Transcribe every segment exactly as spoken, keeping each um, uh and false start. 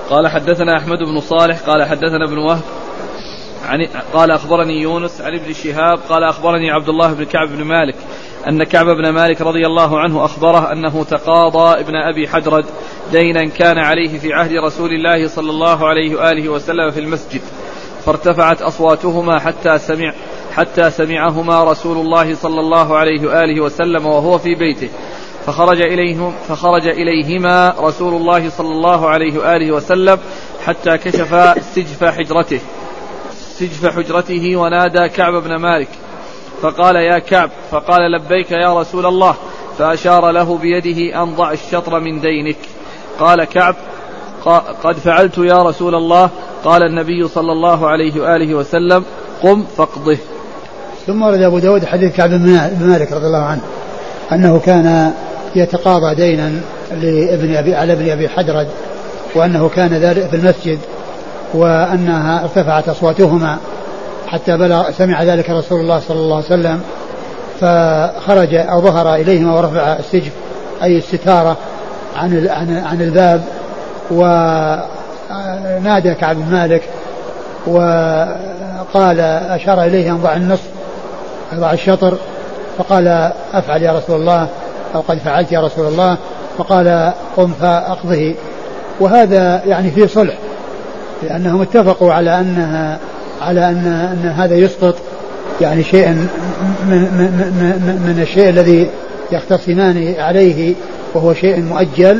قال حدثنا أحمد بن صالح قال حدثنا ابن وهب عن قال أخبرني يونس عن ابن شهاب قال أخبرني عبد الله بن كعب بن مالك أن كعب بن مالك رضي الله عنه أخبره أنه تقاضى ابن أبي حدرد دينا كان عليه في عهد رسول الله صلى الله عليه وآله وسلم في المسجد، فارتفعت أصواتهما حتى سمع حتى سمعهما رسول الله صلى الله عليه وآله وسلم وهو في بيته، فخرج إليهم فخرج إليهما رسول الله صلى الله عليه وآله وسلم حتى كشف سجف حجرته سجف حجرته ونادى كعب بن مالك فقال يا كعب، فقال لبيك يا رسول الله، فأشار له بيده أن ضع الشطر من دينك. قال كعب قد فعلت يا رسول الله. قال النبي صلى الله عليه وآله وسلم قم فاقضه. ثم ورد أبو داود حديث كعب بن مالك رضي الله عنه أنه كان يتقاضى دينا لابن أبي على ابن أبي حدرد، وأنه كان ذلك في المسجد، وأنها ارتفعت أصواتهما حتى بلغ سمع ذلك رسول الله صلى الله عليه وسلم، فخرج أو ظهر إليهما ورفع السجف أي الستارة عن عن الباب، ونادى كعب بن مالك وقال أشار إليه أن ضع النصف ضع الشطر، فقال أفعل يا رسول الله أو قد فعلت يا رسول الله، فقال قم فأقضه. وهذا يعني فيه صلح، لأنهم اتفقوا على أنها على أن, أن هذا يسقط يعني شيئا من, من, من الشيء الذي يختصمان عليه وهو شيء مؤجل،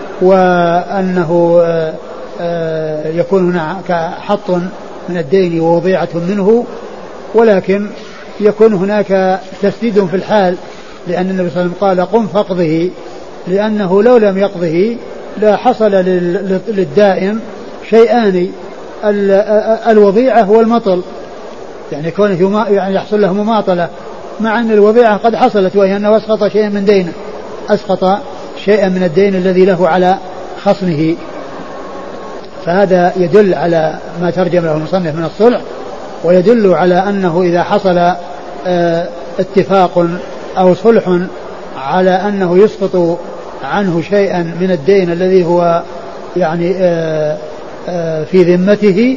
وأنه يكون هناك حط من الدين ووضيعة منه، ولكن يكون هناك تسديد في الحال، لأن النبي صلى الله عليه وسلم قال قم فاقضه، لأنه لو لم يقضه لا حصل للدائن شيئان، الوضيعة والمطل، يعني كونه يعني يحصل له مماطلة، مع أن الوضيعة قد حصلت، وهي أنه أسقط شيئا من دينه أسقط شيئا من الدين الذي له على خصمه. فهذا يدل على ما ترجم له المصنف من الصلح، ويدل على أنه إذا حصل اه اتفاق أو صلح على أنه يسقط عنه شيئا من الدين الذي هو يعني اه اه في ذمته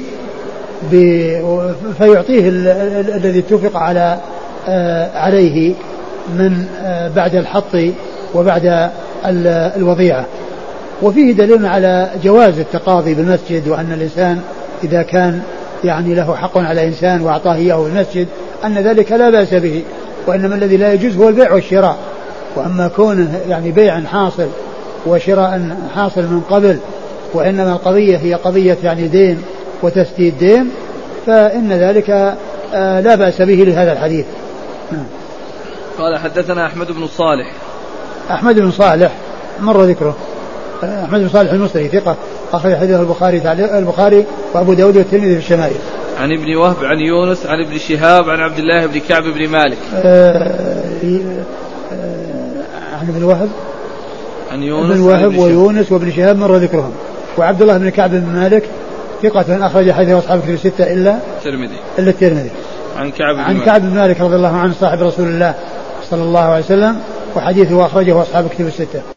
فيعطيه الذي اتفق على اه عليه من اه بعد الحط وبعد الوضيعة. وفيه دليل على جواز التقاضي بالمسجد، وأن الإنسان إذا كان يعني له حق على إنسان وأعطاه إياه في المسجد أن ذلك لا بأس به، وإنما الذي لا يجوز هو البيع والشراء. وأما كونه يعني بيع حاصل وشراء حاصل من قبل، وإنما القضية هي قضية يعني دين وتسديد دين، فإن ذلك آه لا بأس به لهذا الحديث. قال حدثنا أحمد بن صالح. أحمد بن صالح مر ذكره. أحمد بن صالح المصري ثقة أخرج حديثه البخاري البخاري وأبو داود والترمذي في الشمائل. عن ابن وهب عن يونس عن ابن شهاب عن عبد الله بن كعب بن مالك. آه آه عن ابن وهب عن يونس ابن وهب ويونس وابن شهاب مر ذكرهم. وعبد الله بن كعب بن مالك ثقة أخرج حديثه أصحاب الكتب الستة إلا الترمذي إلا الترمذي. عن كعب بن عن كعب بن مالك رضي الله عنه صاحب رسول الله صلى الله عليه وسلم، وحديثه أخرجه أصحاب الكتب الستة.